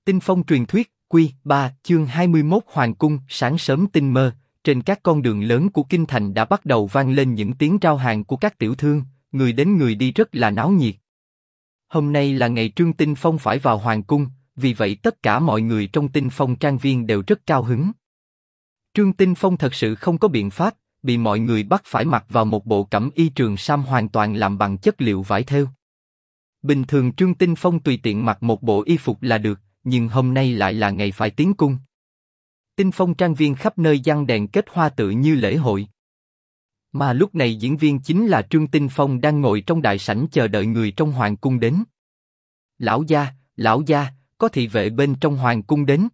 Tinh phong truyền thuyết, Quy 3, chương 21 Hoàng cung. Sáng sớm tinh mơ, trên các con đường lớn của kinh thành đã bắt đầu vang lên những tiếng rao hàng của các tiểu thương, người đến người đi rất là náo nhiệt. Hôm nay là ngày Trương Tinh Phong phải vào Hoàng cung, vì vậy tất cả mọi người trong Tinh Phong trang viên đều rất cao hứng. Trương Tinh Phong thật sự không có biện pháp, bị mọi người bắt phải mặc vào một bộ cẩm y trường sam hoàn toàn làm bằng chất liệu vải thêu. Bình thường Trương Tinh Phong tùy tiện mặc một bộ y phục là được, nhưng hôm nay lại là ngày phải tiến cung. Tinh Phong trang viên khắp nơi giăng đèn kết hoa tựa như lễ hội. Mà lúc này diễn viên chính là Trương Tinh Phong đang ngồi trong đại sảnh chờ đợi người trong hoàng cung đến. Lão gia, có thị vệ bên trong hoàng cung đến.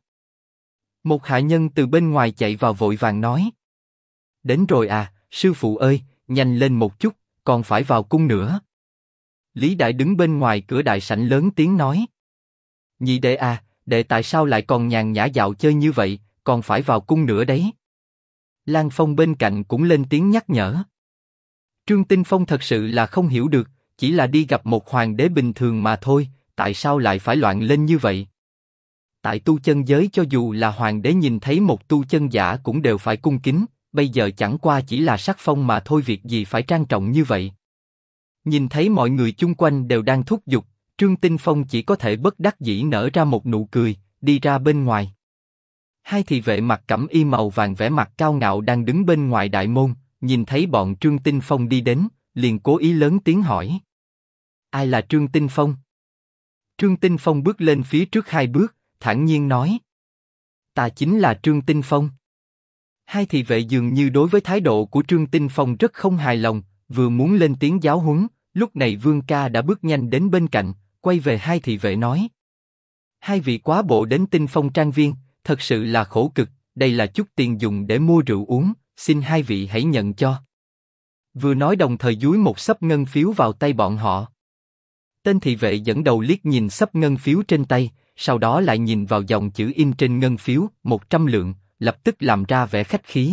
Một hạ nhân từ bên ngoài chạy vào vội vàng nói. Đến rồi à, sư phụ ơi, nhanh lên một chút, còn phải vào cung nữa. Lý Đại đứng bên ngoài cửa đại sảnh lớn tiếng nói. Nhị đệ à, đệ tại sao lại còn nhàn nhã dạo chơi như vậy, còn phải vào cung nữa đấy. Lan Phong bên cạnh cũng lên tiếng nhắc nhở. Trương Tinh Phong thật sự là không hiểu được, chỉ là đi gặp một hoàng đế bình thường mà thôi, tại sao lại phải loạn lên như vậy? Tại tu chân giới cho dù là hoàng đế nhìn thấy một tu chân giả cũng đều phải cung kính, bây giờ chẳng qua chỉ là sắc phong mà thôi, việc gì phải trang trọng như vậy? Nhìn thấy mọi người chung quanh đều đang thúc giục, Trương Tinh Phong chỉ có thể bất đắc dĩ nở ra một nụ cười, đi ra bên ngoài. Hai thị vệ mặc cẩm y màu vàng vẻ mặt cao ngạo đang đứng bên ngoài đại môn, nhìn thấy bọn Trương Tinh Phong đi đến, liền cố ý lớn tiếng hỏi. Ai là Trương Tinh Phong? Trương Tinh Phong bước lên phía trước hai bước, thản nhiên nói. Ta chính là Trương Tinh Phong. Hai thị vệ dường như đối với thái độ của Trương Tinh Phong rất không hài lòng, vừa muốn lên tiếng giáo huấn, lúc này Vương Ca đã bước nhanh đến bên cạnh, quay về hai thị vệ nói. Hai vị quá bộ đến Tinh Phong trang viên, thật sự là khổ cực, đây là chút tiền dùng để mua rượu uống, xin hai vị hãy nhận cho. Vừa nói đồng thời dúi một xấp ngân phiếu vào tay bọn họ. Tên thị vệ dẫn đầu liếc nhìn xấp ngân phiếu trên tay, sau đó lại nhìn vào dòng chữ in trên ngân phiếu, 100 lượng, lập tức làm ra vẻ khách khí.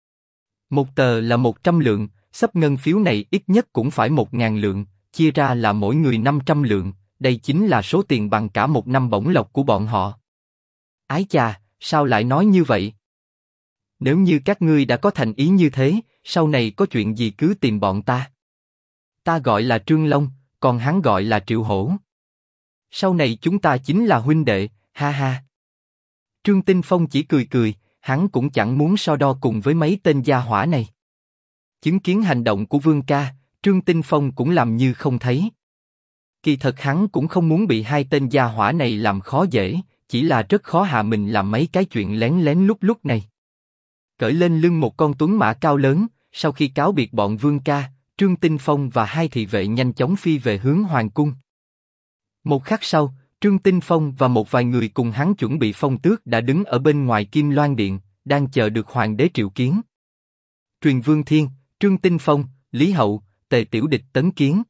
Một tờ là 100 lượng, xấp ngân phiếu này ít nhất cũng phải 1.000 lượng, chia ra là mỗi người 500 lượng, đây chính là số tiền bằng cả một năm bổng lộc của bọn họ. Ái chà, sao lại nói như vậy? Nếu như các ngươi đã có thành ý như thế, sau này có chuyện gì cứ tìm bọn ta. Ta gọi là Trương Long, còn hắn gọi là Triệu Hổ. Sau này chúng ta chính là huynh đệ, ha ha. Trương Tinh Phong chỉ cười cười, hắn cũng chẳng muốn so đo cùng với mấy tên gia hỏa này. Chứng kiến hành động của Vương Ca, Trương Tinh Phong cũng làm như không thấy. Kỳ thật hắn cũng không muốn bị hai tên gia hỏa này làm khó dễ, chỉ là rất khó hạ mình làm mấy cái chuyện lén lén lúc này. Cởi lên lưng một con tuấn mã cao lớn, sau khi cáo biệt bọn Vương Ca, Trương Tinh Phong và hai thị vệ nhanh chóng phi về hướng hoàng cung. Một khắc sau, Trương Tinh Phong và một vài người cùng hắn chuẩn bị phong tước đã đứng ở bên ngoài Kim Loan Điện, đang chờ được hoàng đế triệu kiến. Truyền Vương Thiên, Trương Tinh Phong, Lý Hậu, Tề Tiểu Địch tấn kiến.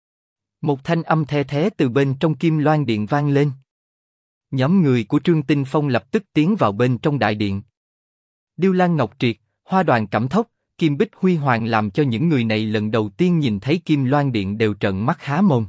Một thanh âm the thé từ bên trong Kim Loan Điện vang lên. Nhóm người của Trương Tinh Phong lập tức tiến vào bên trong đại điện. Điêu Lan Ngọc Triệt, Hoa Đoàn Cẩm Thốc, Kim Bích Huy Hoàng làm cho những người này lần đầu tiên nhìn thấy Kim Loan Điện đều trợn mắt há mồm.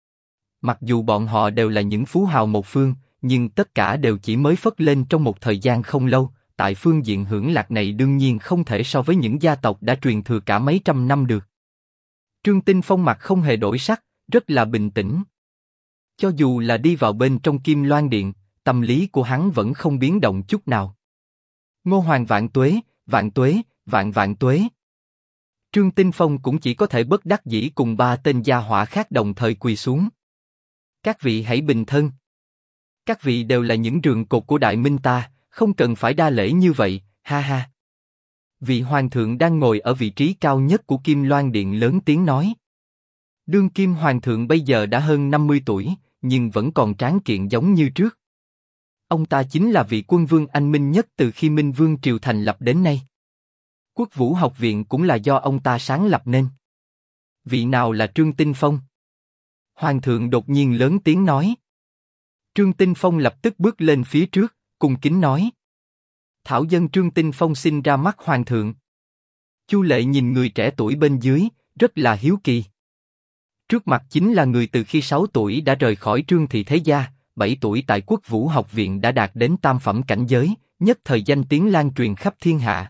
Mặc dù bọn họ đều là những phú hào một phương, nhưng tất cả đều chỉ mới phất lên trong một thời gian không lâu. Tại phương diện hưởng lạc này đương nhiên không thể so với những gia tộc đã truyền thừa cả mấy trăm năm được. Trương Tinh Phong mặt không hề đổi sắc, rất là bình tĩnh. Cho dù là đi vào bên trong Kim Loan Điện, tâm lý của hắn vẫn không biến động chút nào. Ngô Hoàng vạn tuế, vạn tuế, vạn vạn tuế. Trương Tinh Phong cũng chỉ có thể bất đắc dĩ cùng ba tên gia hỏa khác đồng thời quỳ xuống. Các vị hãy bình thân. Các vị đều là những rường cột của Đại Minh ta, không cần phải đa lễ như vậy, ha ha. Vị hoàng thượng đang ngồi ở vị trí cao nhất của Kim Loan Điện lớn tiếng nói. Đương kim hoàng thượng bây giờ đã hơn 50 tuổi, nhưng vẫn còn tráng kiện giống như trước. Ông ta chính là vị quân vương anh minh nhất từ khi Minh Vương triều thành lập đến nay. Quốc Vũ học viện cũng là do ông ta sáng lập nên. Vị nào là Trương Tinh Phong? Hoàng thượng đột nhiên lớn tiếng nói. Trương Tinh Phong lập tức bước lên phía trước, cung kính nói. Thảo dân Trương Tinh Phong xin ra mắt hoàng thượng. Chu Lệ nhìn người trẻ tuổi bên dưới, rất là hiếu kỳ. Trước mặt chính là người từ khi 6 tuổi đã rời khỏi Trương thị thế gia, 7 tuổi tại Quốc Vũ học viện đã đạt đến tam phẩm cảnh giới, nhất thời danh tiếng lan truyền khắp thiên hạ.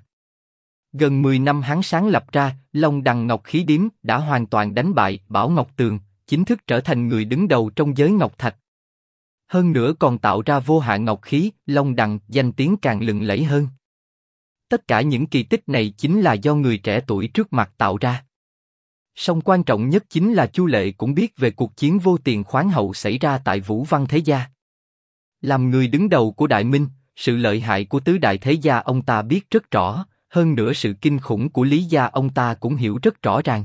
Gần 10 năm hắn sáng lập ra, Long Đằng Ngọc Khí Điếm đã hoàn toàn đánh bại Bảo Ngọc Tường, chính thức trở thành người đứng đầu trong giới ngọc thạch. Hơn nữa còn tạo ra vô hạn ngọc khí, Long Đằng, danh tiếng càng lừng lẫy hơn. Tất cả những kỳ tích này chính là do người trẻ tuổi trước mặt tạo ra. Song quan trọng nhất chính là Chu Lệ cũng biết về cuộc chiến vô tiền khoáng hậu xảy ra tại Vũ Văn Thế Gia. Làm người đứng đầu của Đại Minh, sự lợi hại của tứ đại thế gia ông ta biết rất rõ, hơn nữa sự kinh khủng của Lý gia ông ta cũng hiểu rất rõ ràng.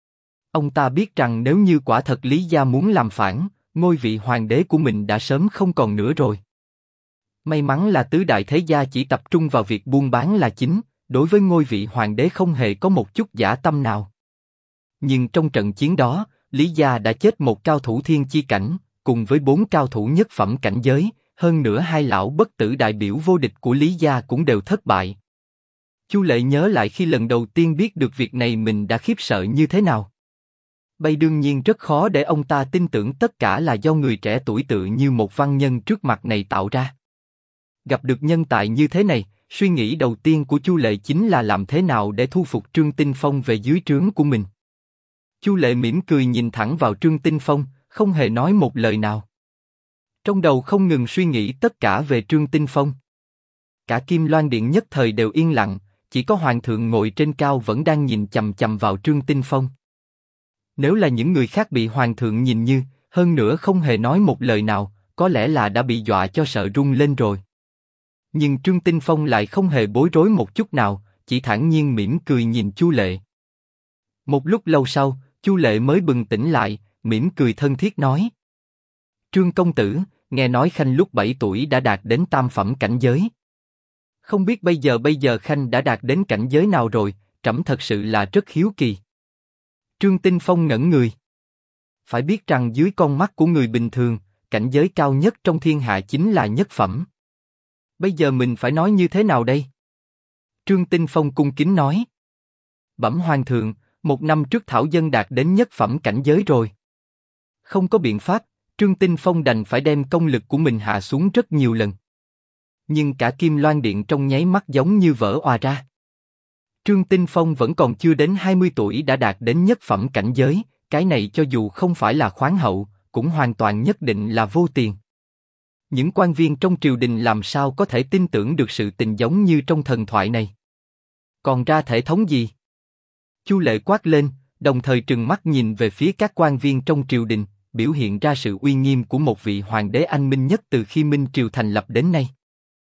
Ông ta biết rằng nếu như quả thật Lý gia muốn làm phản, ngôi vị hoàng đế của mình đã sớm không còn nữa rồi. May mắn là tứ đại thế gia chỉ tập trung vào việc buôn bán là chính, đối với ngôi vị hoàng đế không hề có một chút dã tâm nào. Nhưng trong trận chiến đó, Lý gia đã chết một cao thủ thiên chi cảnh, cùng với 4 cao thủ nhất phẩm cảnh giới, hơn nữa 2 lão bất tử đại biểu vô địch của Lý gia cũng đều thất bại. Chu Lệ nhớ lại khi lần đầu tiên biết được việc này mình đã khiếp sợ như thế nào. Bây đương nhiên rất khó để ông ta tin tưởng tất cả là do người trẻ tuổi tự như một văn nhân trước mặt này tạo ra. Gặp được nhân tài như thế này, suy nghĩ đầu tiên của Chu Lệ chính là làm thế nào để thu phục Trương Tinh Phong về dưới trướng của mình. Chu Lệ mỉm cười nhìn thẳng vào Trương Tinh Phong, không hề nói một lời nào. Trong đầu không ngừng suy nghĩ tất cả về Trương Tinh Phong. Cả Kim Loan Điện nhất thời đều yên lặng, chỉ có Hoàng thượng ngồi trên cao vẫn đang nhìn chằm chằm vào Trương Tinh Phong. Nếu là những người khác bị Hoàng thượng nhìn như, hơn nữa không hề nói một lời nào, có lẽ là đã bị dọa cho sợ run lên rồi. Nhưng Trương Tinh Phong lại không hề bối rối một chút nào, chỉ thản nhiên mỉm cười nhìn Chu Lệ. Một lúc lâu sau, Chu Lệ mới bừng tỉnh lại, mỉm cười thân thiết nói: Trương công tử, nghe nói Khanh lúc 7 tuổi đã đạt đến tam phẩm cảnh giới. Không biết bây giờ Khanh đã đạt đến cảnh giới nào rồi, trẫm thật sự là rất hiếu kỳ. Trương Tinh Phong ngẩn người. Phải biết rằng dưới con mắt của người bình thường, cảnh giới cao nhất trong thiên hạ chính là nhất phẩm. Bây giờ mình phải nói như thế nào đây? Trương Tinh Phong cung kính nói: Bẩm Hoàng thượng, 1 năm trước thảo dân đạt đến nhất phẩm cảnh giới rồi. Không có biện pháp, Trương Tinh Phong đành phải đem công lực của mình hạ xuống rất nhiều lần. Nhưng cả Kim Loan Điện trong nháy mắt giống như vỡ òa ra. Trương Tinh Phong vẫn còn chưa đến 20 tuổi đã đạt đến nhất phẩm cảnh giới, cái này cho dù không phải là khoáng hậu, cũng hoàn toàn nhất định là vô tiền. Những quan viên trong triều đình làm sao có thể tin tưởng được sự tình giống như trong thần thoại này? Còn ra thể thống gì? Chu Lệ quát lên, đồng thời trừng mắt nhìn về phía các quan viên trong triều đình, biểu hiện ra sự uy nghiêm của một vị hoàng đế anh minh nhất từ khi Minh triều thành lập đến nay.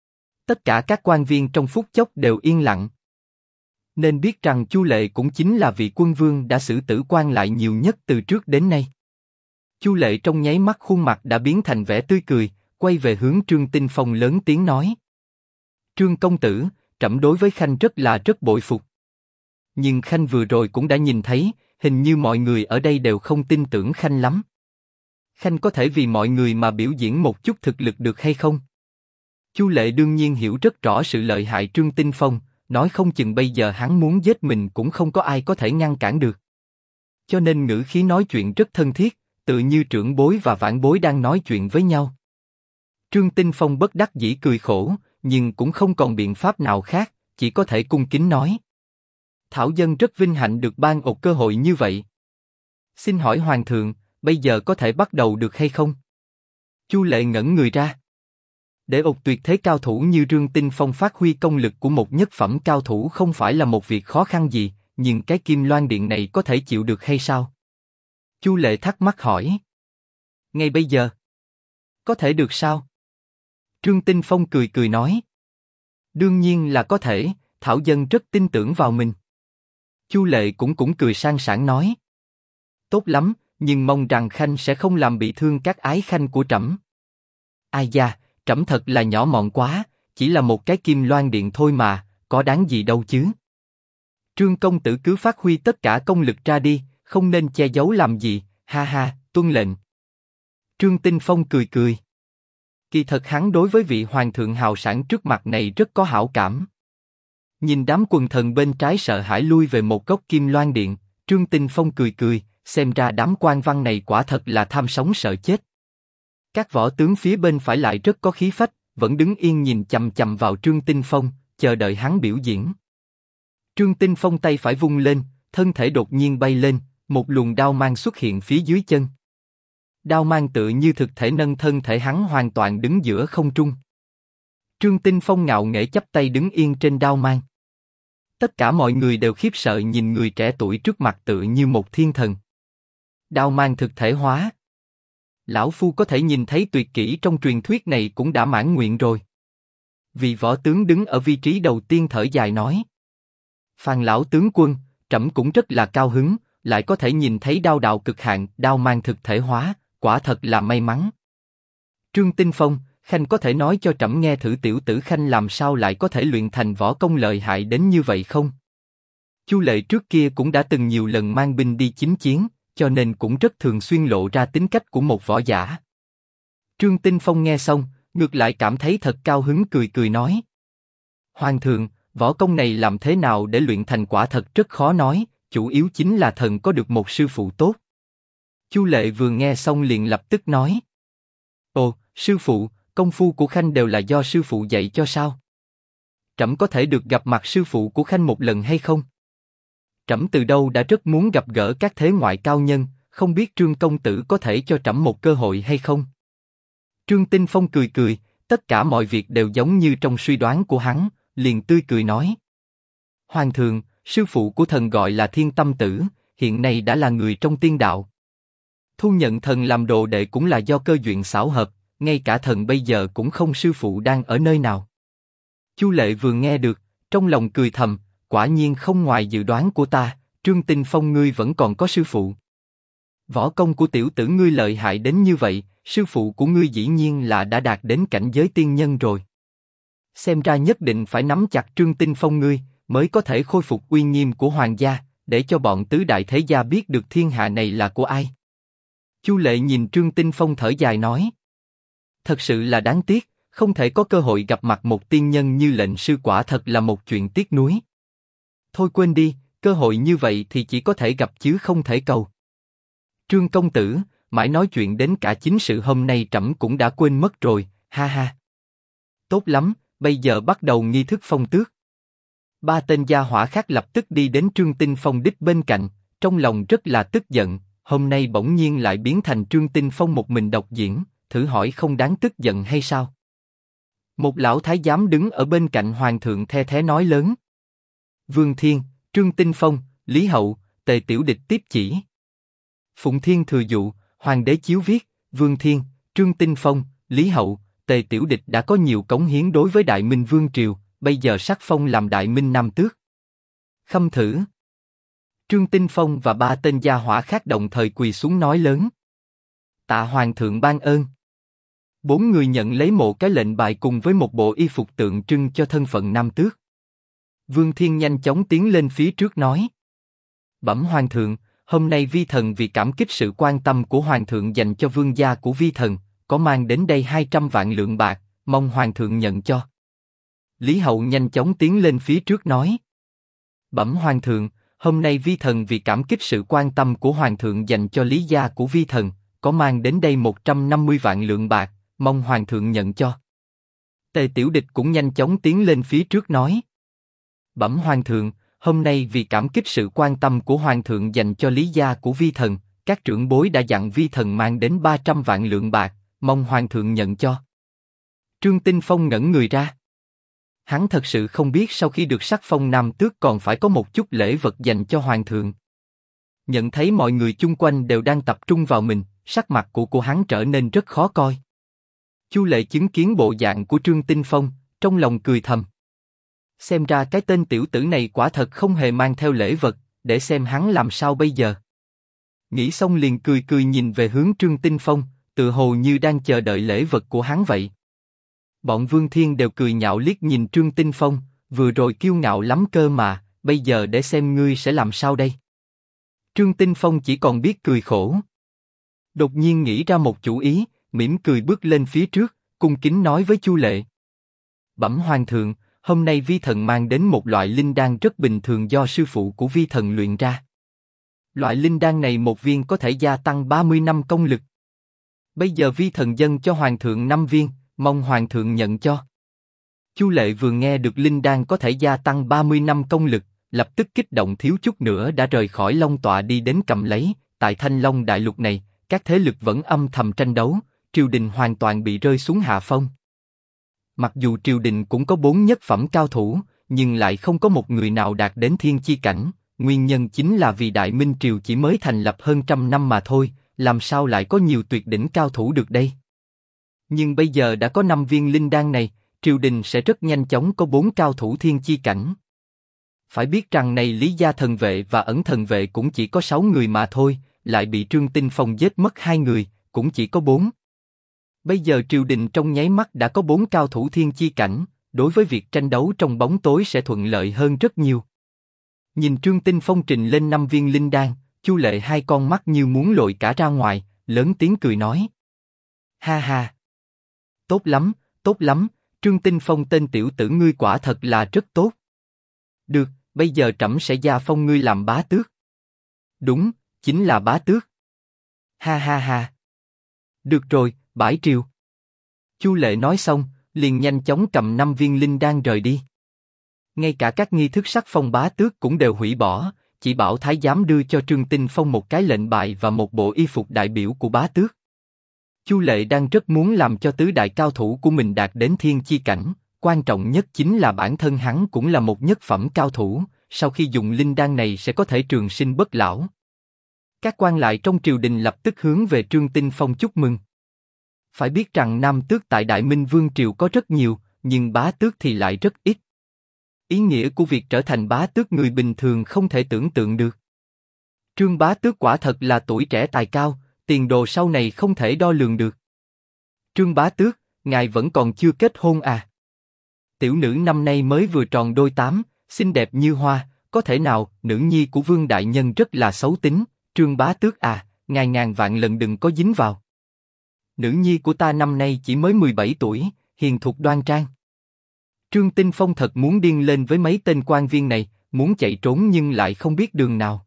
Tất cả các quan viên trong phút chốc đều yên lặng. Nên biết rằng Chu Lệ cũng chính là vị quân vương đã xử tử quan lại nhiều nhất từ trước đến nay. Chu Lệ trong nháy mắt khuôn mặt đã biến thành vẻ tươi cười, quay về hướng Trương Tinh Phong lớn tiếng nói: Trương công tử, trẫm đối với Khanh rất bội phục. Nhưng Khanh vừa rồi cũng đã nhìn thấy, hình như mọi người ở đây đều không tin tưởng Khanh lắm. Khanh có thể vì mọi người mà biểu diễn một chút thực lực được hay không? Chu Lệ đương nhiên hiểu rất rõ sự lợi hại Trương Tinh Phong, nói không chừng bây giờ hắn muốn giết mình cũng không có ai có thể ngăn cản được. Cho nên ngữ khí nói chuyện rất thân thiết, tự như trưởng bối và vãn bối đang nói chuyện với nhau. Trương Tinh Phong bất đắc dĩ cười khổ, nhưng cũng không còn biện pháp nào khác, chỉ có thể cung kính nói: Thảo dân rất vinh hạnh được ban một cơ hội như vậy. Xin hỏi Hoàng thượng, bây giờ có thể bắt đầu được hay không? Chu Lệ ngẩn người ra. Để một tuyệt thế cao thủ như Trương Tinh Phong phát huy công lực của một nhất phẩm cao thủ không phải là một việc khó khăn gì, nhưng cái Kim Loan Điện này có thể chịu được hay sao? Chu Lệ thắc mắc hỏi. Ngay bây giờ? Có thể được sao? Trương Tinh Phong cười cười nói. Đương nhiên là có thể, thảo dân rất tin tưởng vào mình. Chu Lệ cũng cười sang sảng nói. Tốt lắm, nhưng mong rằng Khanh sẽ không làm bị thương các ái khanh của trẫm. Ai da, trẫm thật là nhỏ mọn quá, chỉ là một cái Kim Loan Điện thôi mà, có đáng gì đâu chứ. Trương công tử cứ phát huy tất cả công lực ra đi, không nên che giấu làm gì, ha ha, tuân lệnh. Trương Tinh Phong cười cười. Kỳ thật hắn đối với vị hoàng thượng hào sảng trước mặt này rất có hảo cảm. Nhìn đám quần thần bên trái sợ hãi lui về một góc Kim Loan Điện, Trương Tinh Phong cười cười, xem ra đám quan văn này quả thật là tham sống sợ chết. Các võ tướng phía bên phải lại rất có khí phách, vẫn đứng yên nhìn chằm chằm vào Trương Tinh Phong, chờ đợi hắn biểu diễn. Trương Tinh Phong tay phải vung lên, thân thể đột nhiên bay lên, một luồng đao mang xuất hiện phía dưới chân. Đao mang tự như thực thể nâng thân thể hắn hoàn toàn đứng giữa không trung. Trương Tinh Phong ngạo nghễ chắp tay đứng yên trên đao mang. Tất cả mọi người đều khiếp sợ nhìn người trẻ tuổi trước mặt tự như một thiên thần. Đao mang thực thể hóa. Lão Phu có thể nhìn thấy tuyệt kỹ trong truyền thuyết này cũng đã mãn nguyện rồi. Vị võ tướng đứng ở vị trí đầu tiên thở dài nói. Phan lão tướng quân, trẫm cũng rất là cao hứng, lại có thể nhìn thấy đao đạo cực hạn, đao mang thực thể hóa, quả thật là may mắn. Trương Tinh Phong, Khanh có thể nói cho trẫm nghe thử tiểu tử Khanh làm sao lại có thể luyện thành võ công lợi hại đến như vậy không? Chu Lệ trước kia cũng đã từng nhiều lần mang binh đi chinh chiến, cho nên cũng rất thường xuyên lộ ra tính cách của một võ giả. Trương Tinh Phong nghe xong, ngược lại cảm thấy thật cao hứng cười cười nói. Hoàng thượng, võ công này làm thế nào để luyện thành quả thật rất khó nói, chủ yếu chính là thần có được một sư phụ tốt. Chu Lệ vừa nghe xong liền lập tức nói. Ồ, sư phụ, công phu của Khanh đều là do sư phụ dạy cho sao? Trẫm có thể được gặp mặt sư phụ của Khanh một lần hay không? Trẫm từ đâu đã rất muốn gặp gỡ các thế ngoại cao nhân, không biết Trương công tử có thể cho trẫm một cơ hội hay không? Trương Tinh Phong cười cười, tất cả mọi việc đều giống như trong suy đoán của hắn, liền tươi cười nói. Hoàng thượng, sư phụ của thần gọi là Thiên Tâm Tử, hiện nay đã là người trong tiên đạo. Thu nhận thần làm đồ đệ cũng là do cơ duyên xảo hợp, ngay cả thần bây giờ cũng không sư phụ đang ở nơi nào. Chu Lệ vừa nghe được, trong lòng cười thầm, quả nhiên không ngoài dự đoán của ta, Trương Tinh Phong ngươi vẫn còn có sư phụ. Võ công của tiểu tử ngươi lợi hại đến như vậy, sư phụ của ngươi dĩ nhiên là đã đạt đến cảnh giới tiên nhân rồi. Xem ra nhất định phải nắm chặt Trương Tinh Phong ngươi, mới có thể khôi phục uy nghiêm của hoàng gia, để cho bọn tứ đại thế gia biết được thiên hạ này là của ai. Chu Lệ nhìn Trương Tinh Phong thở dài nói. Thật sự là đáng tiếc, không thể có cơ hội gặp mặt một tiên nhân như lệnh sư, quả thật là một chuyện tiếc nuối. Thôi quên đi, cơ hội như vậy thì chỉ có thể gặp chứ không thể cầu. Trương công tử, mãi nói chuyện đến cả chính sự hôm nay trẫm cũng đã quên mất rồi, ha ha. Tốt lắm, bây giờ bắt đầu nghi thức phong tước. Ba tên gia hỏa khác lập tức đi đến Trương Tinh Phong đích bên cạnh, trong lòng rất là tức giận, hôm nay bỗng nhiên lại biến thành Trương Tinh Phong một mình độc diễn, thử hỏi không đáng tức giận hay sao? Một lão thái giám đứng ở bên cạnh hoàng thượng the thé nói lớn. Vương Thiên, Trương Tinh Phong, Lý Hậu, Tề Tiểu Địch tiếp chỉ. Phụng Thiên thừa dụ, hoàng đế chiếu viết, Vương Thiên, Trương Tinh Phong, Lý Hậu, Tề Tiểu Địch đã có nhiều cống hiến đối với Đại Minh Vương triều, bây giờ sắc phong làm Đại Minh Nam Tước. Khâm thử. Trương Tinh Phong và ba tên gia hỏa khác đồng thời quỳ xuống nói lớn. Tạ hoàng thượng ban ơn. Bốn người nhận lấy một cái lệnh bài cùng với một bộ y phục tượng trưng cho thân phận Nam Tước. Vương Thiên nhanh chóng tiến lên phía trước nói. Bẩm hoàng thượng, hôm nay vi thần vì cảm kích sự quan tâm của hoàng thượng dành cho vương gia của vi thần, có mang đến đây 200 vạn lượng bạc, mong hoàng thượng nhận cho. Lý Hậu nhanh chóng tiến lên phía trước nói. Bẩm hoàng thượng, hôm nay vi thần vì cảm kích sự quan tâm của hoàng thượng dành cho Lý gia của vi thần, có mang đến đây 150 vạn lượng bạc, mong hoàng thượng nhận cho. Tề Tiểu Địch cũng nhanh chóng tiến lên phía trước nói. Bẩm hoàng thượng, hôm nay vì cảm kích sự quan tâm của hoàng thượng dành cho Lý gia của vi thần, các trưởng bối đã dặn vi thần mang đến 300 vạn lượng bạc, mong hoàng thượng nhận cho. Trương Tinh Phong ngẩn người ra. Hắn thật sự không biết sau khi được sắc phong Nam Tước còn phải có một chút lễ vật dành cho hoàng thượng. Nhận thấy mọi người chung quanh đều đang tập trung vào mình, sắc mặt của hắn trở nên rất khó coi. Chu Lệ chứng kiến bộ dạng của Trương Tinh Phong, trong lòng cười thầm. Xem ra cái tên tiểu tử này quả thật không hề mang theo lễ vật, để xem hắn làm sao bây giờ. Nghĩ xong liền cười cười nhìn về hướng Trương Tinh Phong, tự hồ như đang chờ đợi lễ vật của hắn vậy. Bọn Vương Thiên đều cười nhạo liếc nhìn Trương Tinh Phong, vừa rồi kiêu ngạo lắm cơ mà, bây giờ để xem ngươi sẽ làm sao đây. Trương Tinh Phong chỉ còn biết cười khổ. Đột nhiên nghĩ ra một chủ ý, mỉm cười bước lên phía trước, cung kính nói với Chu Lệ. Bẩm hoàng thượng, hôm nay vi thần mang đến một loại linh đan rất bình thường do sư phụ của vi thần luyện ra. Loại linh đan này một viên có thể gia tăng 30 năm công lực. Bây giờ vi thần dâng cho hoàng thượng 5 viên, mong hoàng thượng nhận cho. Chu Lệ vừa nghe được linh đan có thể gia tăng 30 năm công lực, lập tức kích động thiếu chút nữa đã rời khỏi Long tọa đi đến cầm lấy. Tại Thanh Long đại lục này, các thế lực vẫn âm thầm tranh đấu, triều đình hoàn toàn bị rơi xuống hạ phong. Mặc dù triều đình cũng có 4 nhất phẩm cao thủ, nhưng lại không có một người nào đạt đến thiên chi cảnh. Nguyên nhân chính là vì Đại Minh triều chỉ mới thành lập hơn 100 năm mà thôi, làm sao lại có nhiều tuyệt đỉnh cao thủ được đây? Nhưng bây giờ đã có 5 viên linh đan này, triều đình sẽ rất nhanh chóng có 4 cao thủ thiên chi cảnh. Phải biết rằng này Lý Gia thần vệ và ẩn thần vệ cũng chỉ có 6 người mà thôi, lại bị Trương Tinh Phong giết mất 2 người, cũng chỉ có 4. Bây giờ triều đình trong nháy mắt đã có 4 cao thủ thiên chi cảnh, đối với việc tranh đấu trong bóng tối sẽ thuận lợi hơn rất nhiều. Nhìn Trương Tinh Phong trình lên 5 viên linh đan, Chu Lệ hai con mắt như muốn lồi cả ra ngoài, lớn tiếng cười nói. Ha ha! Tốt lắm, Trương Tinh Phong tên tiểu tử ngươi quả thật là rất tốt. Được, bây giờ trẫm sẽ gia phong ngươi làm bá tước. Đúng, chính là bá tước. Ha ha ha! Được rồi, bãi triều. Chu Lệ nói xong, liền nhanh chóng cầm 5 viên linh đan rời đi. Ngay cả các nghi thức sắc phong bá tước cũng đều hủy bỏ, chỉ bảo thái giám đưa cho Trương Tinh Phong một cái lệnh bài và một bộ y phục đại biểu của bá tước. Chu Lệ đang rất muốn làm cho tứ đại cao thủ của mình đạt đến thiên chi cảnh, quan trọng nhất chính là bản thân hắn cũng là một nhất phẩm cao thủ, sau khi dùng linh đan này sẽ có thể trường sinh bất lão. Các quan lại trong triều đình lập tức hướng về Trương Tinh Phong chúc mừng. Phải biết rằng nam tước tại Đại Minh Vương triều có rất nhiều, nhưng bá tước thì lại rất ít. Ý nghĩa của việc trở thành bá tước người bình thường không thể tưởng tượng được. Trương bá tước quả thật là tuổi trẻ tài cao, tiền đồ sau này không thể đo lường được. Trương bá tước, ngài vẫn còn chưa kết hôn à? Tiểu nữ năm nay mới vừa tròn đôi 8, xinh đẹp như hoa, có thể nào? Nữ nhi của Vương đại nhân rất là xấu tính. Trương bá tước à, ngài ngàn vạn lần đừng có dính vào. Nữ nhi của ta năm nay chỉ mới 17 tuổi, hiền thục đoan trang. Trương Tinh Phong thật muốn điên lên với mấy tên quan viên này, muốn chạy trốn nhưng lại không biết đường nào.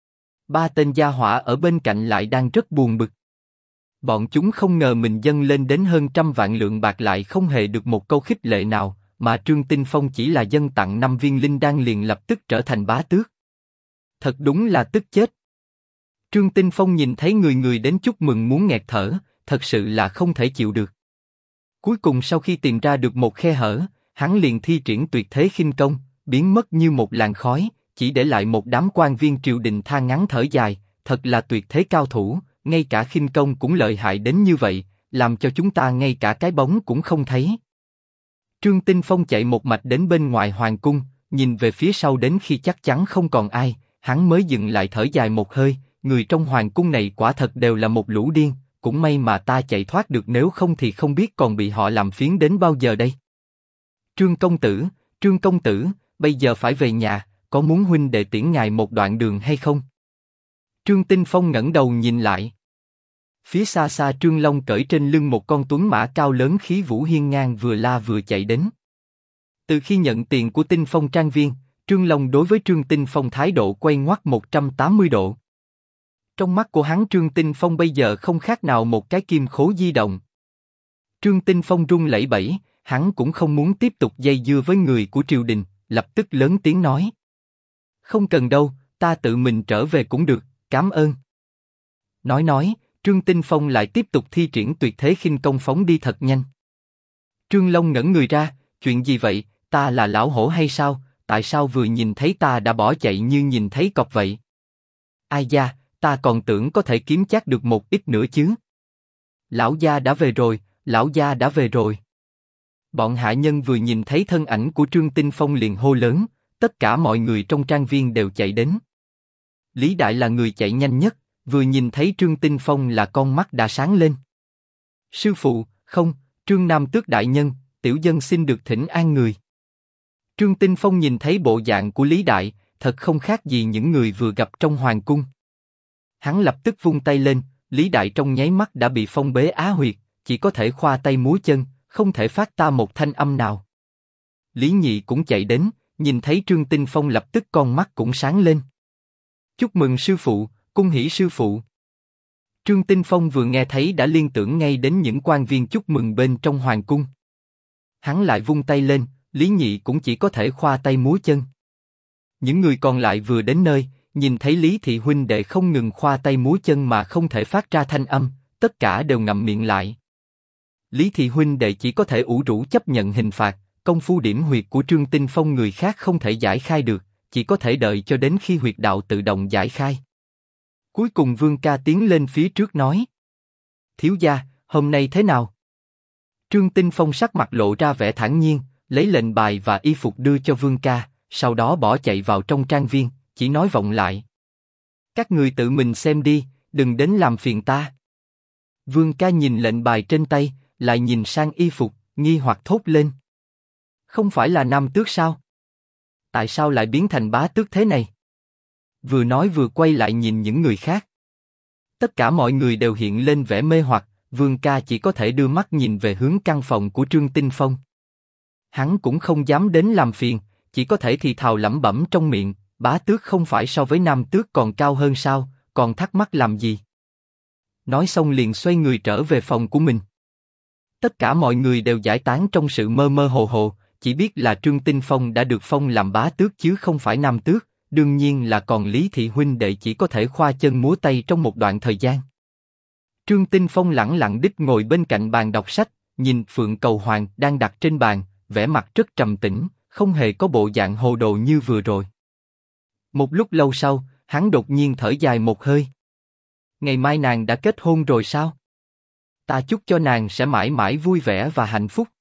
3 tên gia hỏa ở bên cạnh lại đang rất buồn bực. Bọn chúng không ngờ mình dâng lên đến hơn 100 vạn lượng bạc lại không hề được một câu khích lệ nào, mà Trương Tinh Phong chỉ là dâng tặng 5 viên linh đan liền lập tức trở thành bá tước. Thật đúng là tức chết. Trương Tinh Phong nhìn thấy người người đến chúc mừng muốn nghẹt thở, thật sự là không thể chịu được. Cuối cùng sau khi tìm ra được một khe hở, hắn liền thi triển tuyệt thế khinh công, biến mất như một làn khói, chỉ để lại một đám quan viên triều đình than ngắn thở dài, thật là tuyệt thế cao thủ, ngay cả khinh công cũng lợi hại đến như vậy, làm cho chúng ta ngay cả cái bóng cũng không thấy. Trương Tinh Phong chạy một mạch đến bên ngoài hoàng cung, nhìn về phía sau đến khi chắc chắn không còn ai, hắn mới dừng lại thở dài một hơi, người trong hoàng cung này quả thật đều là một lũ điên, cũng may mà ta chạy thoát được nếu không thì không biết còn bị họ làm phiến đến bao giờ đây. Trương công tử, bây giờ phải về nhà, có muốn huynh đệ tiễn ngài một đoạn đường hay không? Trương Tinh Phong ngẩng đầu nhìn lại. Phía xa xa Trương Long cởi trên lưng một con tuấn mã cao lớn khí vũ hiên ngang vừa la vừa chạy đến. Từ khi nhận tiền của Tinh Phong trang viên, Trương Long đối với Trương Tinh Phong thái độ quay ngoắt 180 độ. Trong mắt của hắn Trương Tinh Phong bây giờ không khác nào một cái kim khố di động. Trương Tinh Phong run lẩy bẩy, hắn cũng không muốn tiếp tục dây dưa với người của triều đình, lập tức lớn tiếng nói. Không cần đâu, ta tự mình trở về cũng được, cảm ơn. Nói, Trương Tinh Phong lại tiếp tục thi triển tuyệt thế khinh công phóng đi thật nhanh. Trương Long ngẩn người ra, chuyện gì vậy, ta là lão hổ hay sao, tại sao vừa nhìn thấy ta đã bỏ chạy như nhìn thấy cọp vậy? Ai da, ta còn tưởng có thể kiếm chắc được một ít nữa chứ. Lão gia đã về rồi, lão gia đã về rồi. Bọn hạ nhân vừa nhìn thấy thân ảnh của Trương Tinh Phong liền hô lớn, tất cả mọi người trong trang viên đều chạy đến. Lý Đại là người chạy nhanh nhất, vừa nhìn thấy Trương Tinh Phong là con mắt đã sáng lên. Sư phụ, không, Trương Nam Tước đại nhân, tiểu dân xin được thỉnh an người. Trương Tinh Phong nhìn thấy bộ dạng của Lý Đại, thật không khác gì những người vừa gặp trong hoàng cung. Hắn lập tức vung tay lên, Lý Đại trong nháy mắt đã bị phong bế á huyệt, chỉ có thể khoa tay múa chân, không thể phát ta một thanh âm nào. Lý Nhị cũng chạy đến, nhìn thấy Trương Tinh Phong lập tức con mắt cũng sáng lên. Chúc mừng sư phụ, cung hỷ sư phụ. Trương Tinh Phong vừa nghe thấy đã liên tưởng ngay đến những quan viên chúc mừng bên trong hoàng cung. Hắn lại vung tay lên, Lý Nhị cũng chỉ có thể khoa tay múa chân. Những người còn lại vừa đến nơi, nhìn thấy Lý Thị huynh đệ không ngừng khoa tay múa chân mà không thể phát ra thanh âm, tất cả đều ngậm miệng lại. Lý Thị huynh đệ chỉ có thể ủ rũ chấp nhận hình phạt, công phu điểm huyệt của Trương Tinh Phong người khác không thể giải khai được, chỉ có thể đợi cho đến khi huyệt đạo tự động giải khai. Cuối cùng Vương Ca tiến lên phía trước nói: Thiếu gia, hôm nay thế nào? Trương Tinh Phong sắc mặt lộ ra vẻ thản nhiên, lấy lệnh bài và y phục đưa cho Vương Ca, sau đó bỏ chạy vào trong trang viên, chỉ nói vọng lại: Các người tự mình xem đi, đừng đến làm phiền ta. Vương Ca nhìn lệnh bài trên tay, lại nhìn sang y phục, nghi hoặc thốt lên: Không phải là nam tước sao? Tại sao lại biến thành bá tước thế này? Vừa nói vừa quay lại nhìn những người khác. Tất cả mọi người đều hiện lên vẻ mê hoặc, Vương Ca chỉ có thể đưa mắt nhìn về hướng căn phòng của Trương Tinh Phong. Hắn cũng không dám đến làm phiền, chỉ có thể thì thào lẩm bẩm trong miệng: Bá tước không phải so với nam tước còn cao hơn sao, còn thắc mắc làm gì? Nói xong liền xoay người trở về phòng của mình. Tất cả mọi người đều giải tán trong sự mơ mơ hồ hồ, chỉ biết là Trương Tinh Phong đã được phong làm bá tước chứ không phải nam tước, đương nhiên là còn Lý Thị huynh đệ chỉ có thể khoa chân múa tay trong một đoạn thời gian. Trương Tinh Phong lẳng lặng đích ngồi bên cạnh bàn đọc sách, nhìn Phượng Cầu Hoàng đang đặt trên bàn, vẻ mặt rất trầm tĩnh, không hề có bộ dạng hồ đồ như vừa rồi. Một lúc lâu sau, hắn đột nhiên thở dài một hơi. Ngày mai nàng đã kết hôn rồi sao? Ta chúc cho nàng sẽ mãi mãi vui vẻ và hạnh phúc.